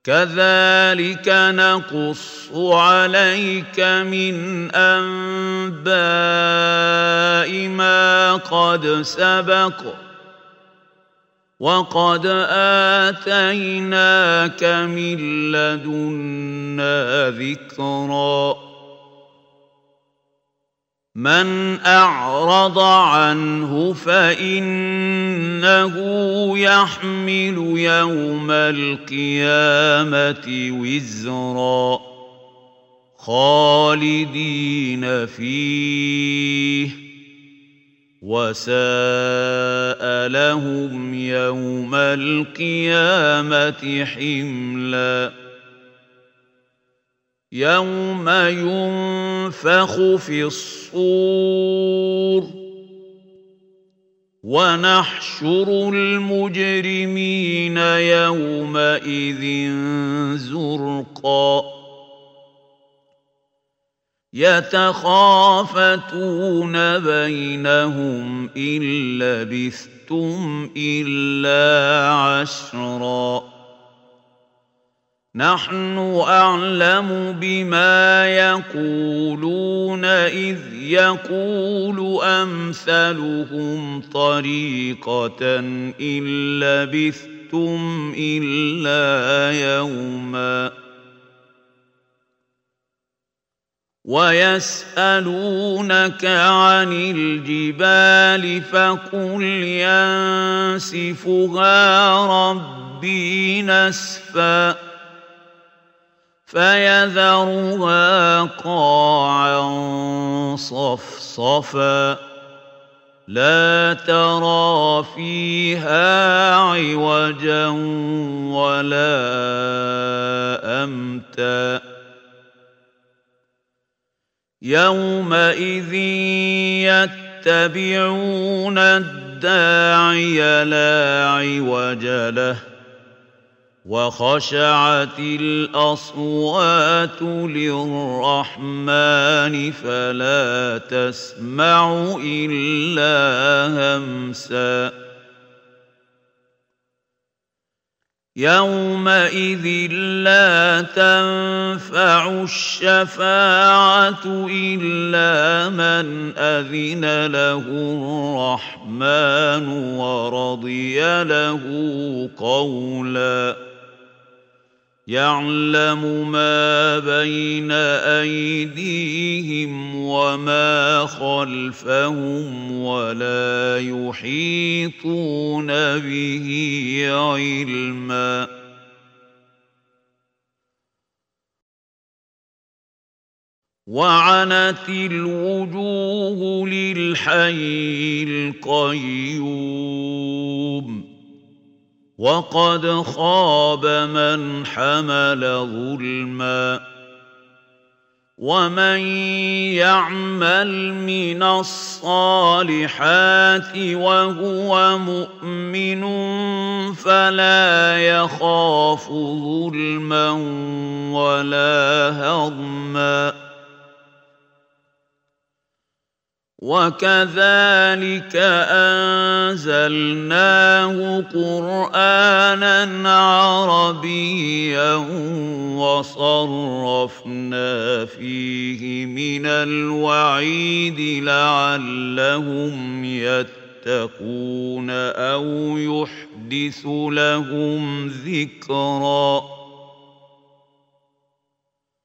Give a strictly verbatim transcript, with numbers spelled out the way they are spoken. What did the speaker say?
كذلك نقص عليك من أنباء ما قد سبق وقد آتيناك من لدنا ذكرا من أعرض عنه فإنه يحمل يوم القيامة وزرا خالدين فيه وساء لهم يوم القيامة حملا يوم ينفخ في الصور ونحشر المجرمين يومئذ زرقا يتخافتون بينهم إن لبثتم إلا عشرا نحن أعلم بما يقولون إذ يقول أمثلهم طريقة إن لبثتم إلا يوما ويسألونك عن الجبال فقل ينسفها ربي نسفا فيذرها قاعا صفصفا لا ترى فيها عوجا ولا أمتا يومئذ يتبعون الداعي لا عوج له وخشعت الأصوات للرحمن فلا تسمع إلا همسا يومئذ لا تنفع الشفاعة إلا من أذن له الرحمن ورضي له قولا يعلم ما بين أيديهم وما خلفهم ولا يحيطون به علما وعنت الوجوه للحي القيوم وقد خاب من حمل ظلما ومن يعمل من الصالحات وهو مؤمن فلا يخاف ظلما ولا هضما وكذلك أنزلناه قرآنا عربيا وصرفنا فيه من الوعيد لعلهم يتقون أو يحدث لهم ذكرا